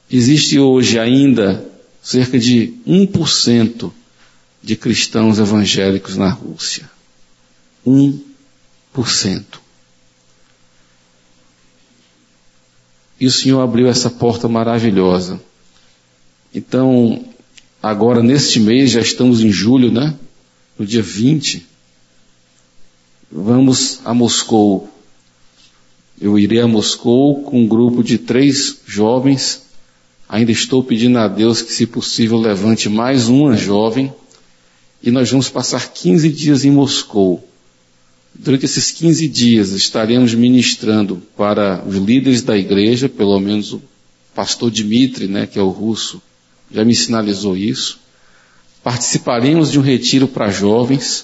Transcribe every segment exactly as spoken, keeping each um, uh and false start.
existe hoje ainda cerca de um por cento de cristãos evangélicos na Rússia. um por cento. E o Senhor abriu essa porta maravilhosa. Então, agora neste mês, já estamos em julho, né? No dia vinte, vamos a Moscou. Eu irei a Moscou com um grupo de três jovens. Ainda estou pedindo a Deus que, se possível, levante mais uma jovem. E nós vamos passar quinze dias em Moscou. Durante esses quinze dias estaremos ministrando para os líderes da igreja, pelo menos o pastor Dmitry, né, que é o russo, já me sinalizou isso. Participaremos de um retiro para jovens.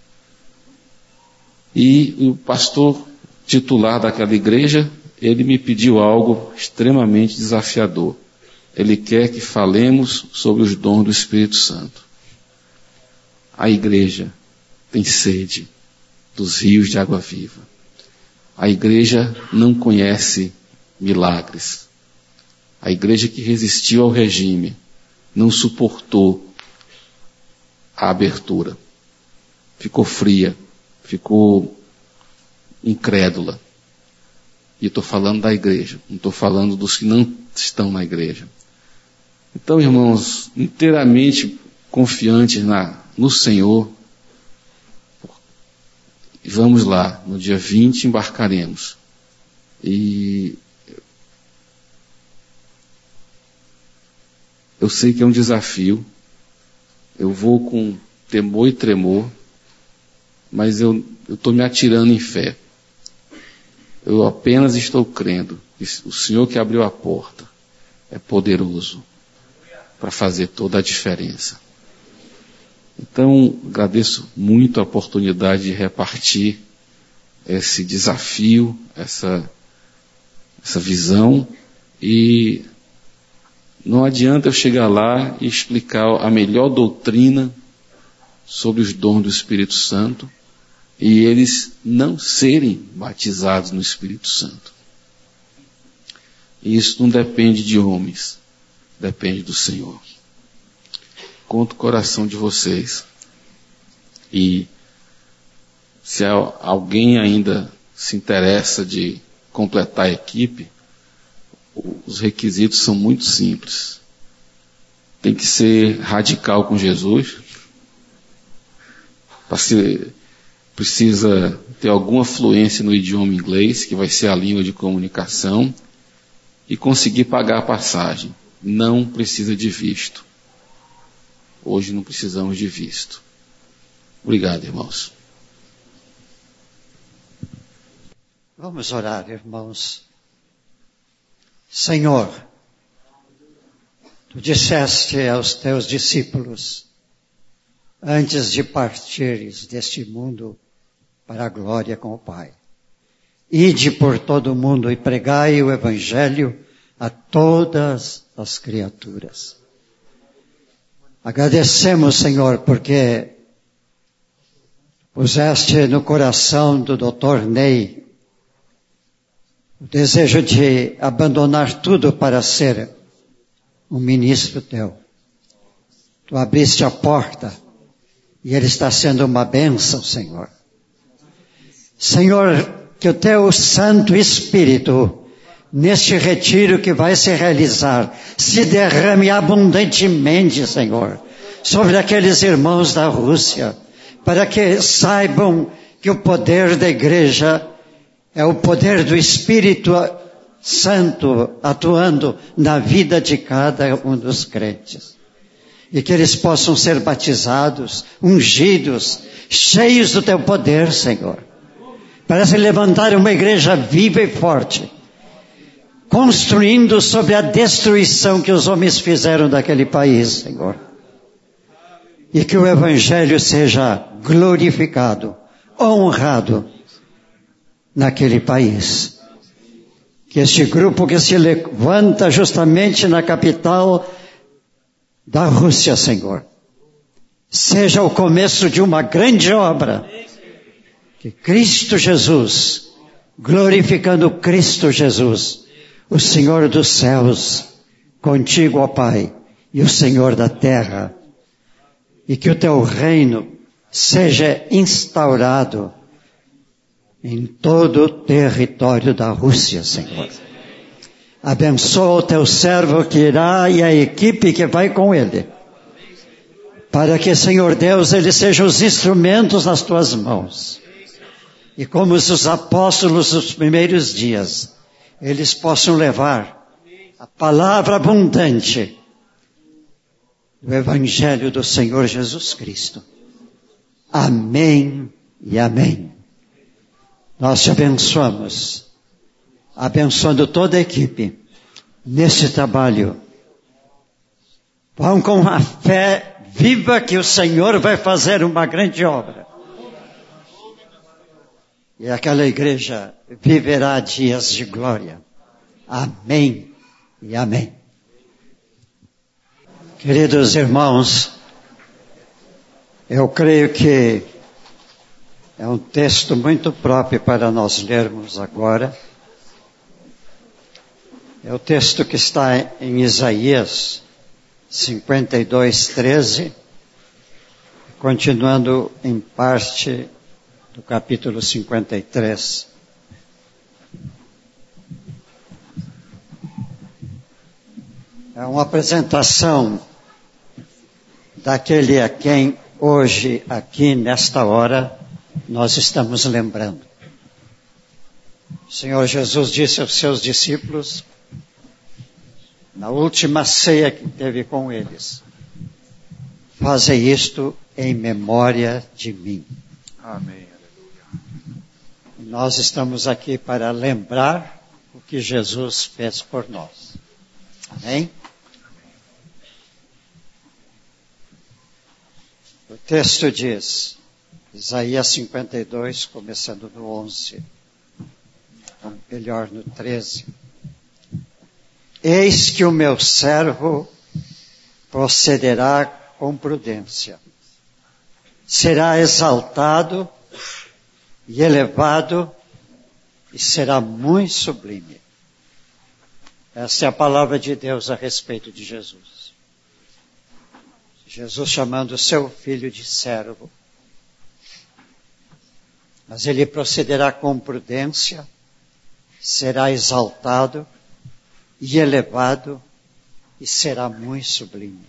E o pastor titular daquela igreja, ele me pediu algo extremamente desafiador. Ele quer que falemos sobre os dons do Espírito Santo. A igreja tem sede dos rios de água viva. A igreja não conhece milagres. A igreja que resistiu ao regime não suportou a abertura. Ficou fria, ficou incrédula. E estou falando da igreja, não estou falando dos que não estão na igreja. Então, irmãos, inteiramente confiantes na, no Senhor, vamos lá, no dia vinte embarcaremos. E eu sei que é um desafio, eu vou com temor e tremor, mas eu estou me atirando em fé. Eu apenas estou crendo que o Senhor que abriu a porta é poderoso para fazer toda a diferença. Então, agradeço muito a oportunidade de repartir esse desafio, essa, essa visão, e não adianta eu chegar lá e explicar a melhor doutrina sobre os dons do Espírito Santo e eles não serem batizados no Espírito Santo. E isso não depende de homens, depende do Senhor. Conto o coração de vocês. E se alguém ainda se interessa de completar a equipe, os requisitos são muito simples. Tem que ser radical com Jesus. Precisa ter alguma fluência no idioma inglês, que vai ser a língua de comunicação, e conseguir pagar a passagem. Não precisa de visto. Hoje não precisamos de visto. Obrigado, irmãos. Vamos orar, irmãos. Senhor, Tu disseste aos Teus discípulos, antes de partires deste mundo para a glória com o Pai, ide por todo o mundo e pregai o Evangelho a todas as criaturas. Agradecemos, Senhor, porque puseste no coração do doutor Ney o desejo de abandonar tudo para ser um ministro Teu. Tu abriste a porta e ele está sendo uma bênção, Senhor. Senhor, que o Teu Santo Espírito, neste retiro que vai se realizar, se derrame abundantemente, Senhor, sobre aqueles irmãos da Rússia, para que saibam que o poder da igreja é o poder do Espírito Santo atuando na vida de cada um dos crentes. E que eles possam ser batizados, ungidos, cheios do Teu poder, Senhor, para se levantar uma igreja viva e forte, construindo sobre a destruição que os homens fizeram daquele país, Senhor. E que o Evangelho seja glorificado, honrado naquele país. Que este grupo que se levanta justamente na capital da Rússia, Senhor, seja o começo de uma grande obra. Que Cristo Jesus, glorificando Cristo Jesus, o Senhor dos céus, contigo, ó Pai, e o Senhor da terra, e que o teu reino seja instaurado em todo o território da Rússia, Senhor. Abençoa o teu servo que irá e a equipe que vai com ele, para que, Senhor Deus, eles sejam os instrumentos nas tuas mãos. E como os apóstolos dos primeiros dias, eles possam levar a palavra abundante do Evangelho do Senhor Jesus Cristo. Amém e amém. Nós te abençoamos, abençoando toda a equipe nesse trabalho. Vão com a fé viva que o Senhor vai fazer uma grande obra. E aquela igreja viverá dias de glória. Amém e amém. Queridos irmãos, eu creio que é um texto muito próprio para nós lermos agora. É o texto que está em Isaías cinquenta e dois, treze, continuando em parte do capítulo cinquenta e três. É uma apresentação daquele a quem hoje, aqui, nesta hora, nós estamos lembrando. O Senhor Jesus disse aos seus discípulos, na última ceia que teve com eles, fazei isto em memória de mim. Amém. Nós estamos aqui para lembrar o que Jesus fez por nós. Amém? O texto diz, Isaías cinquenta e dois, começando no onze, ou melhor, no treze. Eis que o meu servo procederá com prudência. Será exaltado e elevado e será muito sublime. Essa é a palavra de Deus a respeito de Jesus. Jesus chamando o seu filho de servo. Mas ele procederá com prudência, será exaltado e elevado e será muito sublime.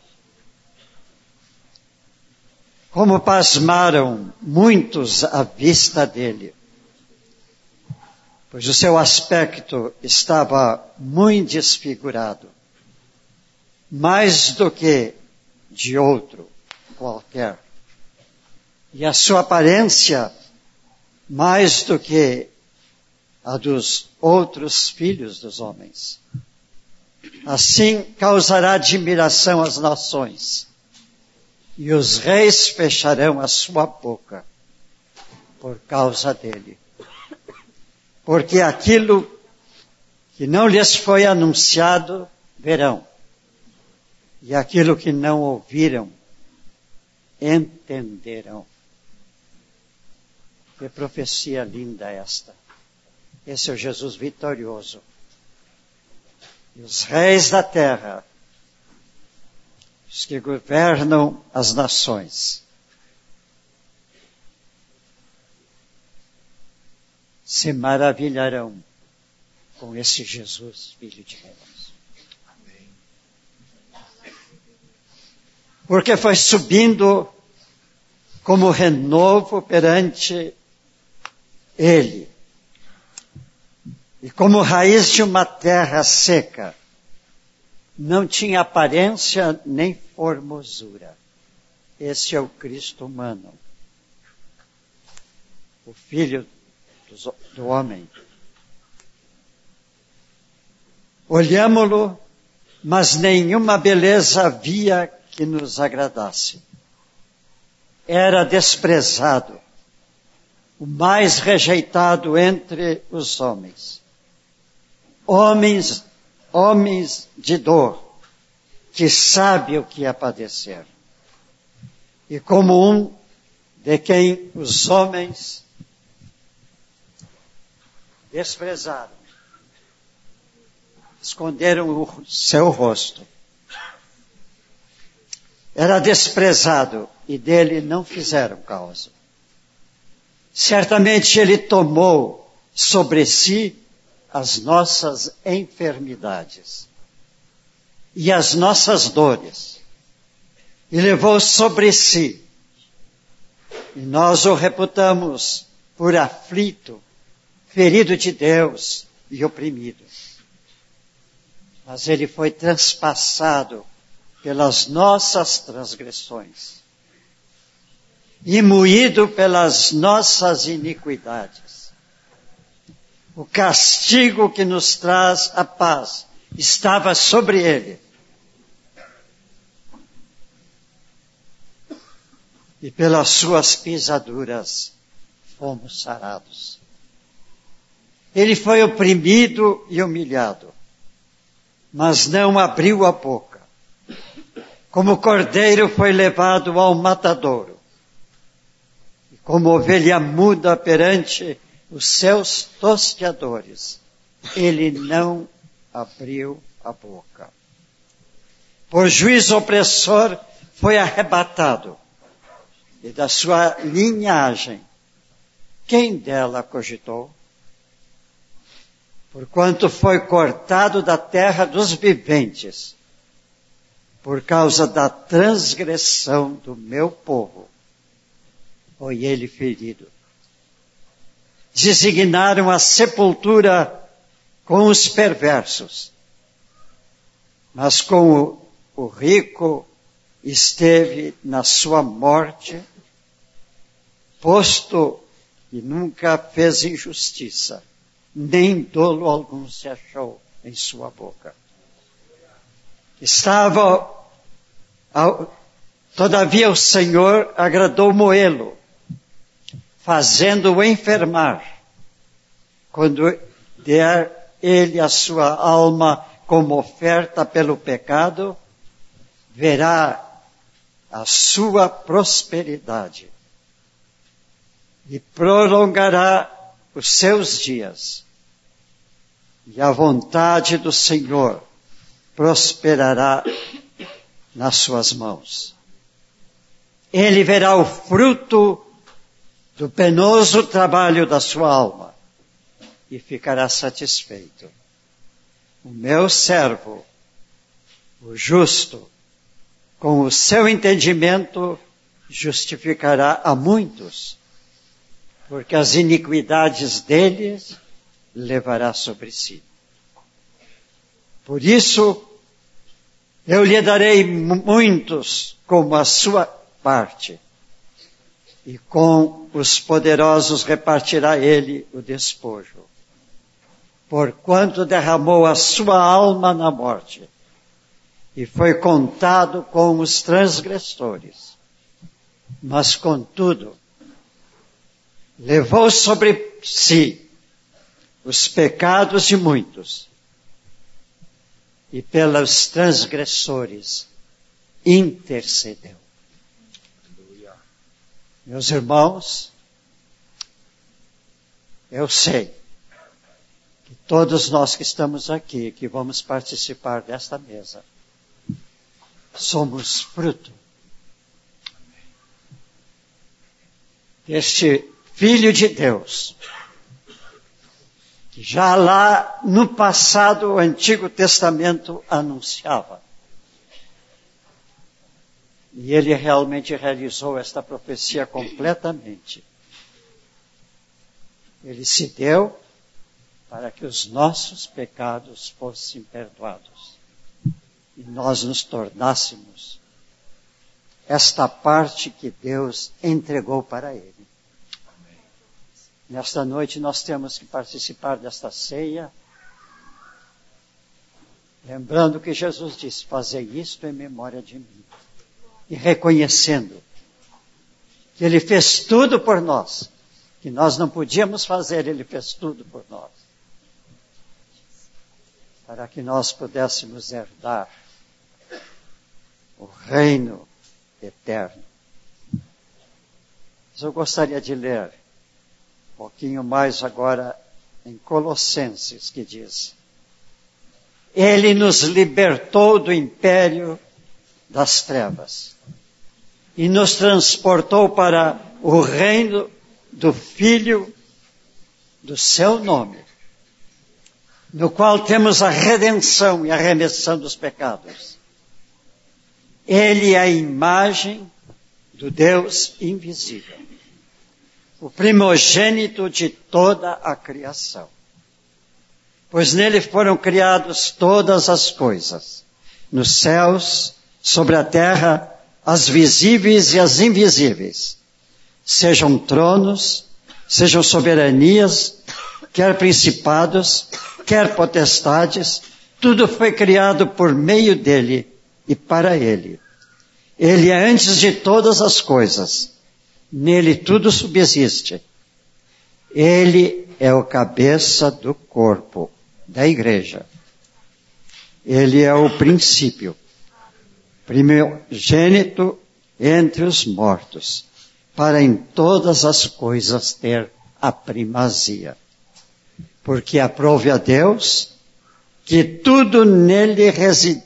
Como pasmaram muitos à vista dele, pois o seu aspecto estava muito desfigurado, mais do que de outro qualquer, e a sua aparência mais do que a dos outros filhos dos homens. Assim causará admiração às nações, e os reis fecharão a sua boca por causa dele. Porque aquilo que não lhes foi anunciado, verão. E aquilo que não ouviram, entenderão. Que profecia linda esta. Esse é o Jesus vitorioso. E os reis da terra, os que governam as nações, se maravilharão com esse Jesus, filho de Deus. Amém. Porque foi subindo como renovo perante ele, e como raiz de uma terra seca, não tinha aparência nem formosura. Esse é o Cristo humano, o Filho do homem. Olhámo-lo, mas nenhuma beleza havia que nos agradasse. Era desprezado, o mais rejeitado entre os homens. Homens, homens de dor, que sabe o que é padecer. E como um de quem os homens desprezaram, esconderam o seu rosto. Era desprezado e dele não fizeram causa. Certamente ele tomou sobre si as nossas enfermidades e as nossas dores, e levou sobre si, e nós o reputamos por aflito, ferido de Deus e oprimido. Mas ele foi transpassado pelas nossas transgressões e moído pelas nossas iniquidades. O castigo que nos traz a paz estava sobre ele. E pelas suas pisaduras fomos sarados. Ele foi oprimido e humilhado, mas não abriu a boca. Como cordeiro foi levado ao matadouro, e como ovelha muda perante os seus tosqueadores, ele não abriu a boca. Por juízo opressor foi arrebatado, e da sua linhagem, quem dela cogitou? Porquanto foi cortado da terra dos viventes, por causa da transgressão do meu povo, foi ele ferido. Designaram a sepultura com os perversos, mas com o, o rico esteve na sua morte, posto que nunca fez injustiça, nem dolo algum se achou em sua boca. Estava, ao, todavia o Senhor agradou moê-lo, fazendo-o enfermar, quando der ele a sua alma como oferta pelo pecado, verá a sua prosperidade e prolongará os seus dias, e a vontade do Senhor prosperará nas suas mãos. Ele verá o fruto do penoso trabalho da sua alma e ficará satisfeito. O meu servo, o justo, com o seu entendimento, justificará a muitos, porque as iniquidades deles levará sobre si. Por isso, eu lhe darei muitos como a sua parte, e com os poderosos repartirá ele o despojo. Porquanto derramou a sua alma na morte, e foi contado com os transgressores. Mas, contudo, levou sobre si os pecados de muitos, e pelos transgressores intercedeu. Meus irmãos, eu sei que todos nós que estamos aqui, que vamos participar desta mesa, somos fruto deste Filho de Deus, que já lá no passado o Antigo Testamento anunciava. E ele realmente realizou esta profecia completamente. Ele se deu para que os nossos pecados fossem perdoados e nós nos tornássemos esta parte que Deus entregou para ele. Nesta noite nós temos que participar desta ceia, lembrando que Jesus disse: fazei isto em memória de mim. E reconhecendo que Ele fez tudo por nós, que nós não podíamos fazer, Ele fez tudo por nós, para que nós pudéssemos herdar o reino eterno. Mas eu gostaria de ler um pouquinho mais agora em Colossenses, que diz: Ele nos libertou do império das trevas e nos transportou para o reino do Filho do seu nome, no qual temos a redenção e a remissão dos pecados. Ele é a imagem do Deus invisível, o primogênito de toda a criação. Pois nele foram criadas todas as coisas, nos céus, sobre a terra, as visíveis e as invisíveis, sejam tronos, sejam soberanias, quer principados, quer potestades, tudo foi criado por meio dele e para ele. Ele é antes de todas as coisas, nele tudo subsiste. Ele é o cabeça do corpo, da igreja. Ele é o princípio, primogênito entre os mortos, para em todas as coisas ter a primazia. Porque aprove a Deus que tudo nele reside,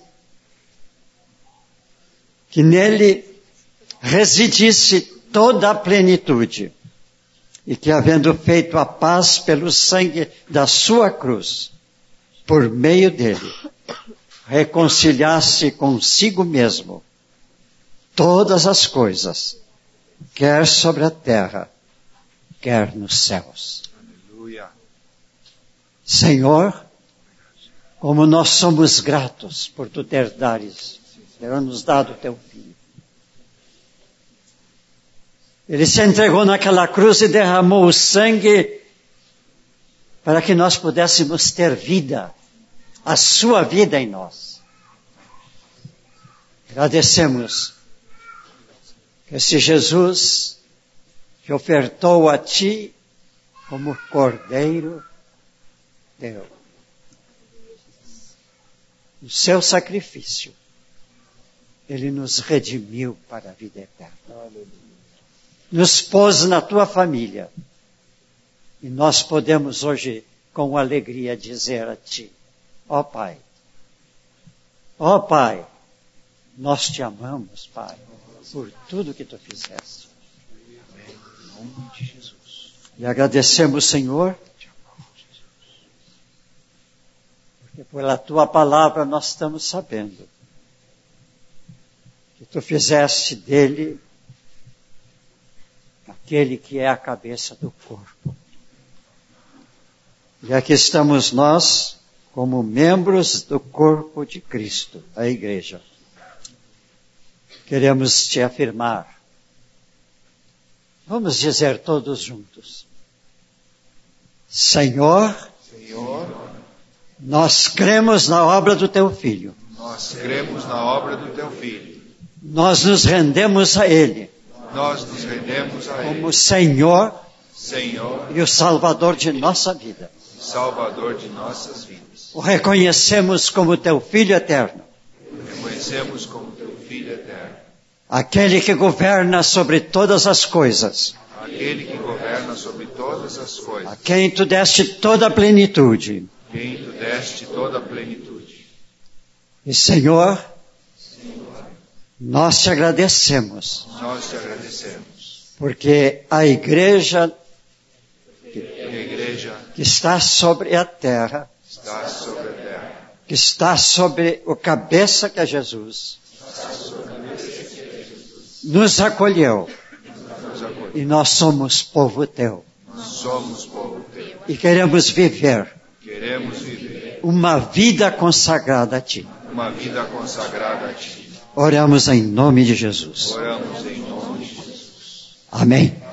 que nele residisse toda a plenitude, e que, havendo feito a paz pelo sangue da sua cruz, por meio dele, reconciliasse consigo mesmo todas as coisas, quer sobre a terra, quer nos céus. Aleluia. Senhor, como nós somos gratos por tu ter dares, ter nos dado teu Filho. Ele se entregou naquela cruz e derramou o sangue para que nós pudéssemos ter vida, a sua vida em nós. Agradecemos que esse Jesus que ofertou a ti como Cordeiro teu, o seu sacrifício, ele nos redimiu para a vida eterna. Nos pôs na tua família. E nós podemos hoje, com alegria, dizer a ti, ó Pai, ó Pai, nós te amamos, Pai, por tudo que tu fizeste. Em nome de Jesus. E agradecemos, Senhor, porque pela tua palavra nós estamos sabendo que tu fizeste dele aquele que é a cabeça do corpo. E aqui estamos nós, como membros do corpo de Cristo, a igreja. Queremos te afirmar. Vamos dizer todos juntos. Senhor, Senhor, nós cremos na obra do teu Filho. Nós cremos na obra do teu Filho. Nós nos rendemos a Ele. Nós nos rendemos a Como Ele, Senhor, Senhor e o Salvador de nossa vida. e Salvador de nossas vidas. O reconhecemos como teu Filho eterno. Reconhecemos como teu Filho eterno, Aquele que governa sobre todas as coisas. aquele que governa sobre todas as A coisas, quem tu deste toda a plenitude. quem tu deste toda a plenitude. E Senhor, nós te agradecemos. Nós te agradecemos, Porque a igreja porque a igreja que está sobre a terra, está sobre a terra, que está sobre o cabeça que é Jesus, nos acolheu. nos acolheu. E nós somos povo teu. Somos povo teu. E queremos viver Queremos viver uma vida consagrada a ti. uma vida consagrada a ti. Oramos em nome de Jesus. Oramos em nome de Jesus. Amém.